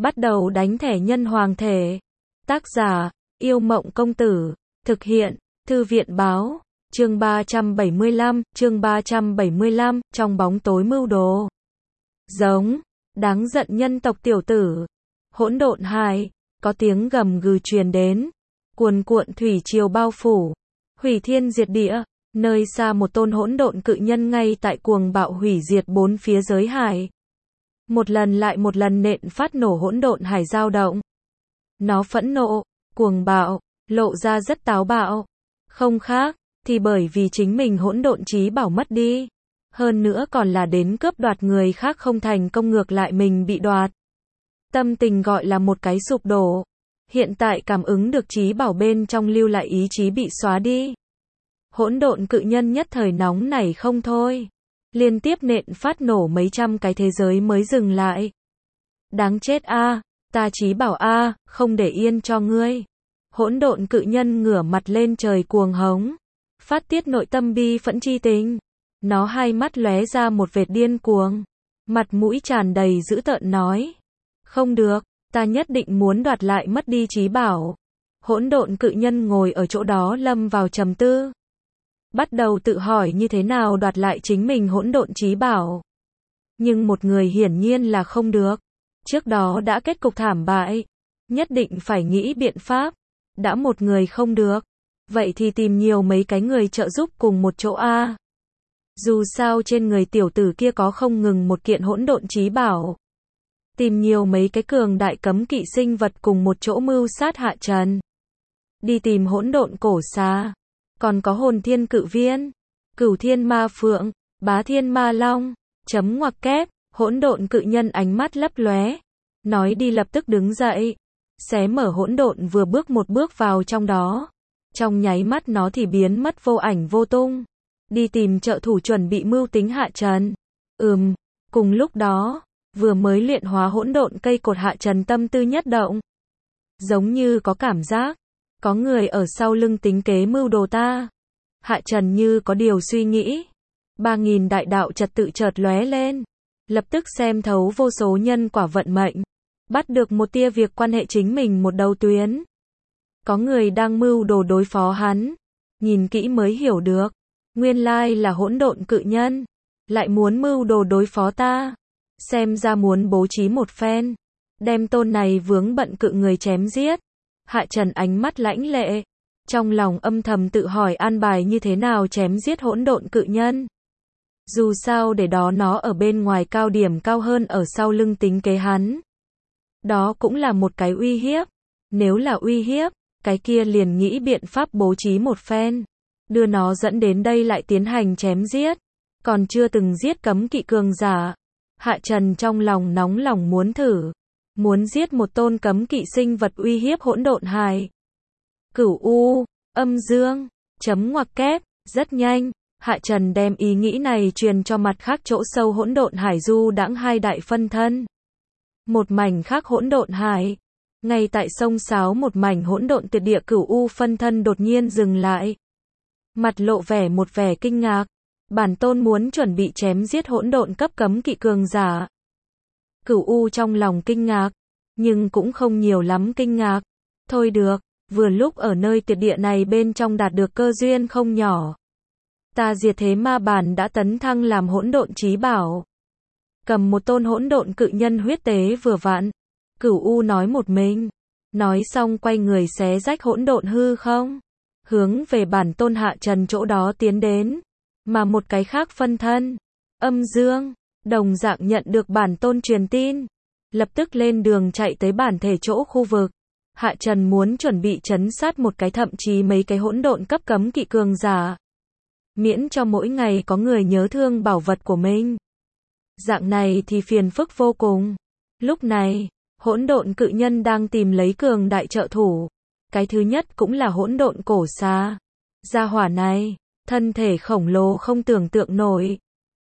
Bắt đầu đánh thẻ nhân hoàng thể. Tác giả, Yêu Mộng Công Tử. Thực hiện, Thư viện Báo. Chương 375, trong bóng tối mưu đồ. Giống, đáng giận nhân tộc tiểu tử. Hỗn độn hải, có tiếng gầm gừ truyền đến. Cuồn cuộn thủy triều bao phủ. Hủy thiên diệt địa, nơi xa một tôn hỗn độn cự nhân ngay tại cuồng bạo hủy diệt bốn phía giới hải. Một lần lại một lần nện phát nổ hỗn độn hải dao động. Nó phẫn nộ, cuồng bạo, lộ ra rất táo bạo. Không khác, thì bởi vì chính mình hỗn độn trí bảo mất đi. Hơn nữa còn là đến cướp đoạt người khác không thành công ngược lại mình bị đoạt. Tâm tình gọi là một cái sụp đổ. Hiện tại cảm ứng được trí bảo bên trong lưu lại ý chí bị xóa đi. Hỗn độn cự nhân nhất thời nóng nảy không thôi. Liên tiếp nện phát nổ mấy trăm cái thế giới mới dừng lại. Đáng chết a, ta trí bảo a, không để yên cho ngươi. Hỗn độn cự nhân ngửa mặt lên trời cuồng hống. Phát tiết nội tâm bi phẫn chi tình. Nó hai mắt lóe ra một vệt điên cuồng. Mặt mũi tràn đầy dữ tợn nói. Không được, ta nhất định muốn đoạt lại mất đi trí bảo. Hỗn độn cự nhân ngồi ở chỗ đó lâm vào trầm tư. Bắt đầu tự hỏi như thế nào đoạt lại chính mình hỗn độn trí bảo. Nhưng một người hiển nhiên là không được. Trước đó đã kết cục thảm bại. Nhất định phải nghĩ biện pháp. Đã một người không được. Vậy thì tìm nhiều mấy cái người trợ giúp cùng một chỗ a. Dù sao trên người tiểu tử kia có không ngừng một kiện hỗn độn trí bảo. Tìm nhiều mấy cái cường đại cấm kỵ sinh vật cùng một chỗ mưu sát Hạ Trần. Đi tìm hỗn độn cổ xà. Còn có hồn thiên cự viên, cửu thiên ma phượng, bá thiên ma long, chấm ngoặc kép, hỗn độn cự nhân ánh mắt lấp lóe. Nói đi lập tức đứng dậy. Xé mở hỗn độn vừa bước một bước vào trong đó. Trong nháy mắt nó thì biến mất vô ảnh vô tung. Đi tìm trợ thủ chuẩn bị mưu tính Hạ Trần. Cùng lúc đó, vừa mới luyện hóa hỗn độn cây cột Hạ Trần tâm tư nhất động. Giống như có cảm giác. Có người ở sau lưng tính kế mưu đồ ta. Hạ Trần như có điều suy nghĩ. 3000 đại đạo trật tự chợt lóe lên. Lập tức xem thấu vô số nhân quả vận mệnh. Bắt được một tia việc quan hệ chính mình một đầu tuyến. Có người đang mưu đồ đối phó hắn. Nhìn kỹ mới hiểu được. Nguyên lai là hỗn độn cự nhân. Lại muốn mưu đồ đối phó ta. Xem ra muốn bố trí một phen. Đem tôn này vướng bận cự người chém giết. Hạ Trần ánh mắt lãnh lệ. Trong lòng âm thầm tự hỏi an bài như thế nào chém giết hỗn độn cự nhân. Dù sao để đó nó ở bên ngoài cao điểm cao hơn ở sau lưng tính kế hắn. Đó cũng là một cái uy hiếp. Nếu là uy hiếp, cái kia liền nghĩ biện pháp bố trí một phen. Đưa nó dẫn đến đây lại tiến hành chém giết. Còn chưa từng giết cấm kỵ cường giả. Hạ Trần trong lòng nóng lòng muốn thử. Muốn giết một tôn cấm kỵ sinh vật uy hiếp hỗn độn hải. Cửu U, âm dương, chấm ngoặc kép, rất nhanh, Hạ Trần đem ý nghĩ này truyền cho mặt khác chỗ sâu hỗn độn hải du đãng hai đại phân thân. Một mảnh khác hỗn độn hải. Ngay tại sông Sáo một mảnh hỗn độn tuyệt địa Cửu U phân thân đột nhiên dừng lại. Mặt lộ một vẻ kinh ngạc. Bản tôn muốn chuẩn bị chém giết hỗn độn cấp cấm kỵ cường giả. Cửu U trong lòng kinh ngạc, nhưng cũng không nhiều lắm kinh ngạc. Thôi được, vừa lúc ở nơi tuyệt địa này bên trong đạt được cơ duyên không nhỏ. Ta diệt thế ma bản đã tấn thăng làm hỗn độn trí bảo. Cầm một tôn hỗn độn cự nhân huyết tế vừa vặn. Cửu U nói một mình. Nói xong quay người xé rách hỗn độn hư không. Hướng về bản tôn Hạ Trần chỗ đó tiến đến. Mà một cái khác phân thân. Âm dương. Đồng dạng nhận được bản tôn truyền tin. Lập tức lên đường chạy tới bản thể chỗ khu vực. Hạ Trần muốn chuẩn bị trấn sát một cái thậm chí mấy cái hỗn độn cấp cấm kỵ cường giả. Miễn cho mỗi ngày có người nhớ thương bảo vật của mình. Dạng này thì phiền phức vô cùng. Lúc này, hỗn độn cự nhân đang tìm lấy cường đại trợ thủ. Cái thứ nhất cũng là hỗn độn cổ xà. Gia hỏa này, thân thể khổng lồ không tưởng tượng nổi.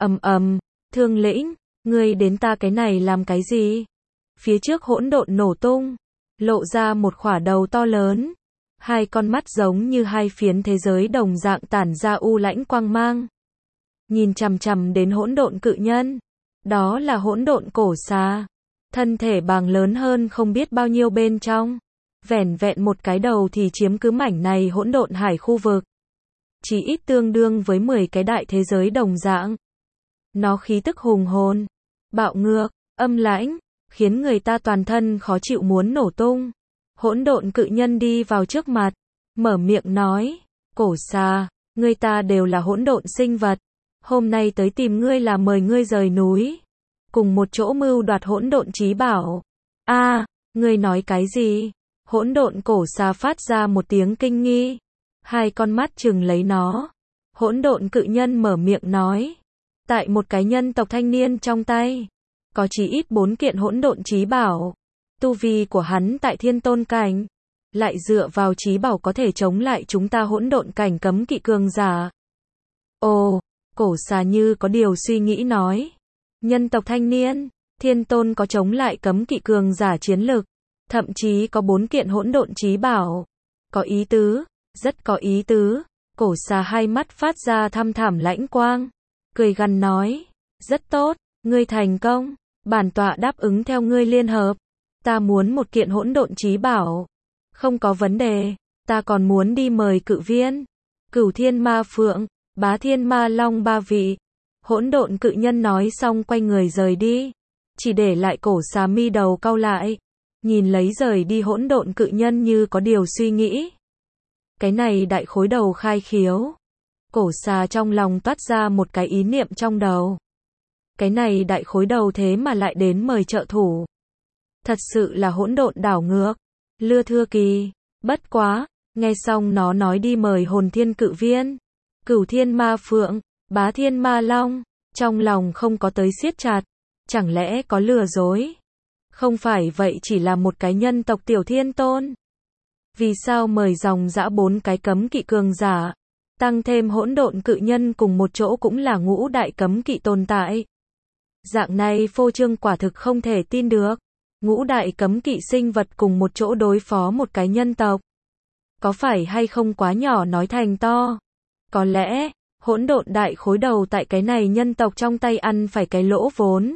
Thương lĩnh, ngươi đến ta cái này làm cái gì? Phía trước hỗn độn nổ tung, lộ ra một khỏa đầu to lớn. Hai con mắt giống như hai phiến thế giới đồng dạng tản ra u lãnh quang mang. Nhìn chằm chằm đến hỗn độn cự nhân. Đó là hỗn độn cổ xà. Thân thể bàng lớn hơn không biết bao nhiêu bên trong. Vẻn vẹn một cái đầu thì chiếm cứ mảnh này hỗn độn hải khu vực. Chỉ ít tương đương với 10 cái đại thế giới đồng dạng. Nó khí tức hùng hồn, bạo ngược, âm lãnh, khiến người ta toàn thân khó chịu muốn nổ tung. Hỗn độn cự nhân đi vào trước mặt, mở miệng nói, Cổ Xà, ngươi ta đều là hỗn độn sinh vật. Hôm nay tới tìm ngươi là mời ngươi rời núi. Cùng một chỗ mưu đoạt hỗn độn chí bảo. A, ngươi nói cái gì? Hỗn độn Cổ Xà phát ra một tiếng kinh nghi. Hai con mắt trừng lấy nó. Hỗn độn cự nhân mở miệng nói. Tại một cái nhân tộc thanh niên trong tay. Có chỉ ít 4 kiện hỗn độn chí bảo. Tu vi của hắn tại thiên tôn cảnh. Lại dựa vào chí bảo có thể chống lại chúng ta hỗn độn cảnh cấm kỵ cường giả. Ồ, Cổ Xà như có điều suy nghĩ nói. Nhân tộc thanh niên, thiên tôn có chống lại cấm kỵ cường giả chiến lực. Thậm chí có 4 kiện hỗn độn chí bảo. Có ý tứ, rất có ý tứ. Cổ Xà hai mắt phát ra thăm thẳm lãnh quang. Cười gằn nói, rất tốt, ngươi thành công. Bản tọa đáp ứng theo ngươi liên hợp. Ta muốn một kiện hỗn độn chí bảo. Không có vấn đề, ta còn muốn đi mời cự viên, Cửu Thiên Ma Phượng, Bá Thiên Ma Long 3 vị. Hỗn độn cự nhân nói xong quay người rời đi, chỉ để lại Cổ Xà mi đầu cau lại, nhìn lấy rời đi hỗn độn cự nhân như có điều suy nghĩ. Cái này đại khối đầu khai khiếu. Cổ Xà trong lòng toát ra một cái ý niệm trong đầu. Cái này đại khối đầu thế mà lại đến mời trợ thủ. Thật sự là hỗn độn đảo ngược. Lưa thưa kỳ, bất quá, nghe xong nó nói đi mời hồn thiên cự viên, Cửu Thiên Ma Phượng, Bá Thiên Ma Long, trong lòng không có tới siết chặt, chẳng lẽ có lừa dối? Không phải vậy chỉ là một cái nhân tộc tiểu thiên tôn. Vì sao mời dòng dã 4 cái cấm kỵ cường giả, tăng thêm hỗn độn cự nhân cùng một chỗ cũng là ngũ đại cấm kỵ tồn tại. Dạng này phô trương quả thực không thể tin được. Ngũ đại cấm kỵ sinh vật cùng một chỗ đối phó một cái nhân tộc. Có phải hay không quá nhỏ nói thành to? Có lẽ, hỗn độn đại khối đầu tại cái này nhân tộc trong tay ăn phải cái lỗ vốn.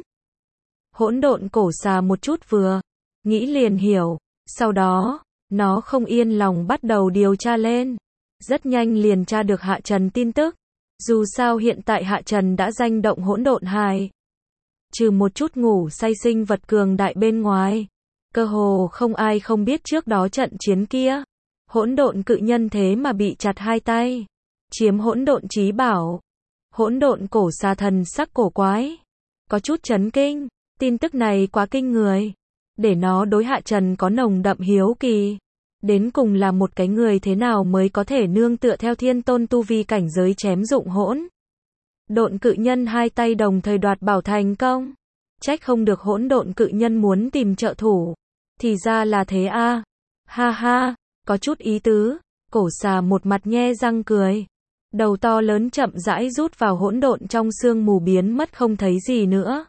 Hỗn độn Cổ Xà một chút vừa, nghĩ liền hiểu, sau đó, nó không yên lòng bắt đầu điều tra lên. Rất nhanh liền tra được Hạ Trần tin tức. Dù sao hiện tại Hạ Trần đã danh động hỗn độn hải. Trừ một chút ngủ say sinh vật cường đại bên ngoài, cơ hồ không ai không biết trước đó trận chiến kia. Hỗn độn cự nhân thế mà bị chặt hai tay, chiếm hỗn độn chí bảo. Hỗn độn Cổ Xà thần sắc cổ quái, có chút chấn kinh, tin tức này quá kinh người, để nó đối Hạ Trần có nồng đậm hiếu kỳ. Đến cùng là một cái người thế nào mới có thể nương tựa theo thiên tôn tu vi cảnh giới chém dụng hỗn độn cự nhân hai tay đồng thời đoạt bảo thành công. Trách không được hỗn độn cự nhân muốn tìm trợ thủ. Thì ra là thế a. Ha ha, có chút ý tứ. Cổ Xà một mặt nhe răng cười. Đầu to lớn chậm rãi rút vào hỗn độn trong sương mù biến mất không thấy gì nữa.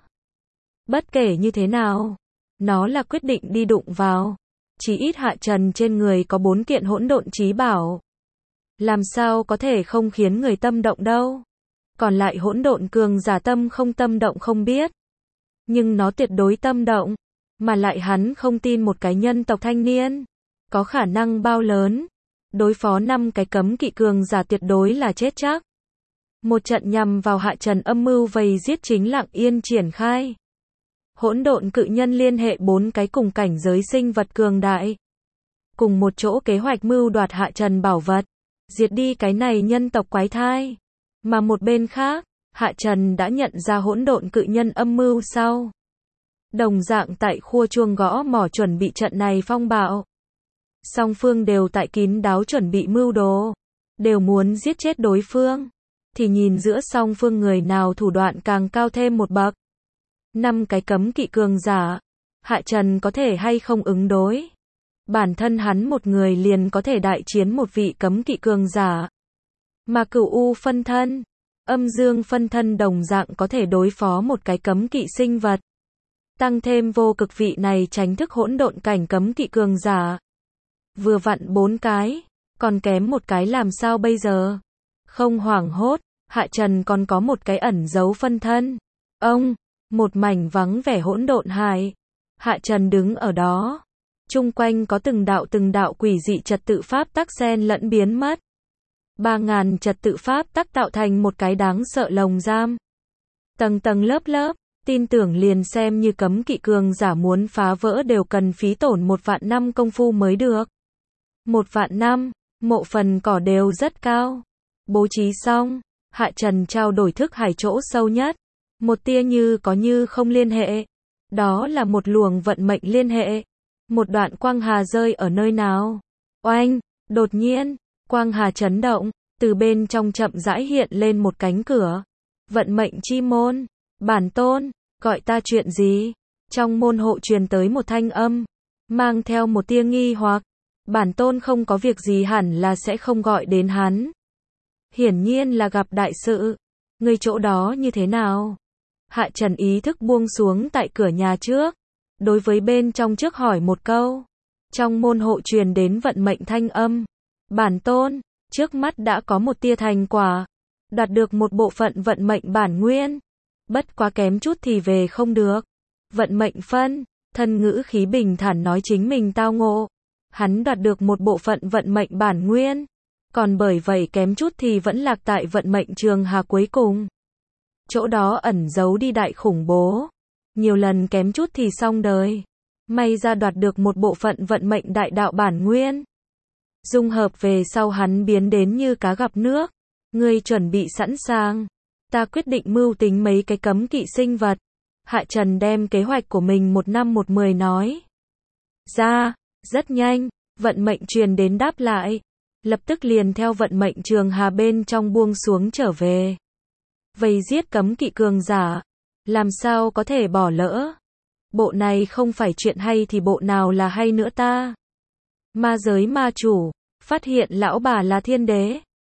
Bất kể như thế nào, nó là quyết định đi đụng vào. Chỉ ít Hạ Trần trên người có 4 kiện hỗn độn chí bảo. Làm sao có thể không khiến người tâm động đâu. Còn lại hỗn độn cường giả tâm không tâm động không biết. Nhưng nó tuyệt đối tâm động. Mà lại hắn không tin một cái nhân tộc thanh niên. Có khả năng bao lớn. Đối phó 5 cái cấm kỵ cường giả tuyệt đối là chết chắc. Một trận nhằm vào Hạ Trần âm mưu vây giết chính lặng yên triển khai. Hỗn độn cự nhân liên hệ 4 cái cùng cảnh giới sinh vật cường đại. Cùng một chỗ kế hoạch mưu đoạt Hạ Trần bảo vật. Diệt đi cái này nhân tộc quái thai. Mà một bên khác, Hạ Trần đã nhận ra hỗn độn cự nhân âm mưu sau. Đồng dạng tại khua chuông gõ mỏ chuẩn bị trận này phong bạo. Song phương đều tại kín đáo chuẩn bị mưu đồ. Đều muốn giết chết đối phương. Thì nhìn giữa song phương người nào thủ đoạn càng cao thêm một bậc. 5 cái cấm kỵ cường giả. Hạ Trần có thể hay không ứng đối. Bản thân hắn một người liền có thể đại chiến một vị cấm kỵ cường giả. Mà Cửu U phân thân, Âm Dương phân thân đồng dạng có thể đối phó một cái cấm kỵ sinh vật. Tăng thêm vô cực vị này tránh thức hỗn độn cảnh cấm kỵ cường giả. Vừa vặn 4 cái, còn kém một cái làm sao bây giờ? Không hoảng hốt, Hạ Trần còn có một cái ẩn giấu phân thân. Ông, một mảnh vắng vẻ hỗn độn hải. Hạ Trần đứng ở đó. Chung quanh có từng đạo quỷ dị trật tự pháp tắc xen lẫn biến mất. 3.000 trật tự pháp tắc tạo thành một cái đáng sợ lồng giam. Tầng tầng lớp lớp, tin tưởng liền xem như cấm kỵ cường giả muốn phá vỡ đều cần phí tổn 1.000 năm công phu mới được. 1.000 năm, mộ phần cỏ đều rất cao. Bố trí xong, Hạ Trần trao đổi thức hải chỗ sâu nhất. Một tia như có như không liên hệ. Đó là một luồng vận mệnh liên hệ. Một đoạn quang hà rơi ở nơi nào? Oanh, đột nhiên, quang hà chấn động, từ bên trong chậm rãi hiện lên một cánh cửa. Vận mệnh chi môn, bản tôn, gọi ta chuyện gì? Trong môn hộ truyền tới một thanh âm, mang theo một tia nghi hoặc. Bản tôn không có việc gì hẳn là sẽ không gọi đến hắn. Hiển nhiên là gặp đại sự. Người chỗ đó như thế nào? Hạ Trần ý thức buông xuống tại cửa nhà trước. Đối với bên trong trước hỏi một câu. Trong môn hộ truyền đến vận mệnh thanh âm. Bản tôn, trước mắt đã có một tia thành quả. Đạt được một bộ phận vận mệnh bản nguyên. Bất quá kém chút thì về không được. Vận mệnh phân, thân ngữ khí bình thản nói chính mình tao ngộ. Hắn đạt được một bộ phận vận mệnh bản nguyên. Còn bởi vậy kém chút thì vẫn lạc tại vận mệnh trường hà cuối cùng. Chỗ đó ẩn giấu đi đại khủng bố. Nhiều lần kém chút thì xong đời. May ra đoạt được một bộ phận vận mệnh đại đạo bản nguyên. Dung hợp về sau hắn biến đến như cá gặp nước. Ngươi chuẩn bị sẵn sàng. Ta quyết định mưu tính mấy cái cấm kỵ sinh vật. Hạ Trần đem kế hoạch của mình 1 năm 1 10 nói ra. Rất nhanh, vận mệnh truyền đến đáp lại. Lập tức liền theo vận mệnh trường hà bên trong buông xuống trở về. Vây giết cấm kỵ cường giả. Làm sao có thể bỏ lỡ. Bộ này không phải chuyện hay thì bộ nào là hay nữa ta. Ma giới ma chủ, phát hiện lão bà là thiên đế.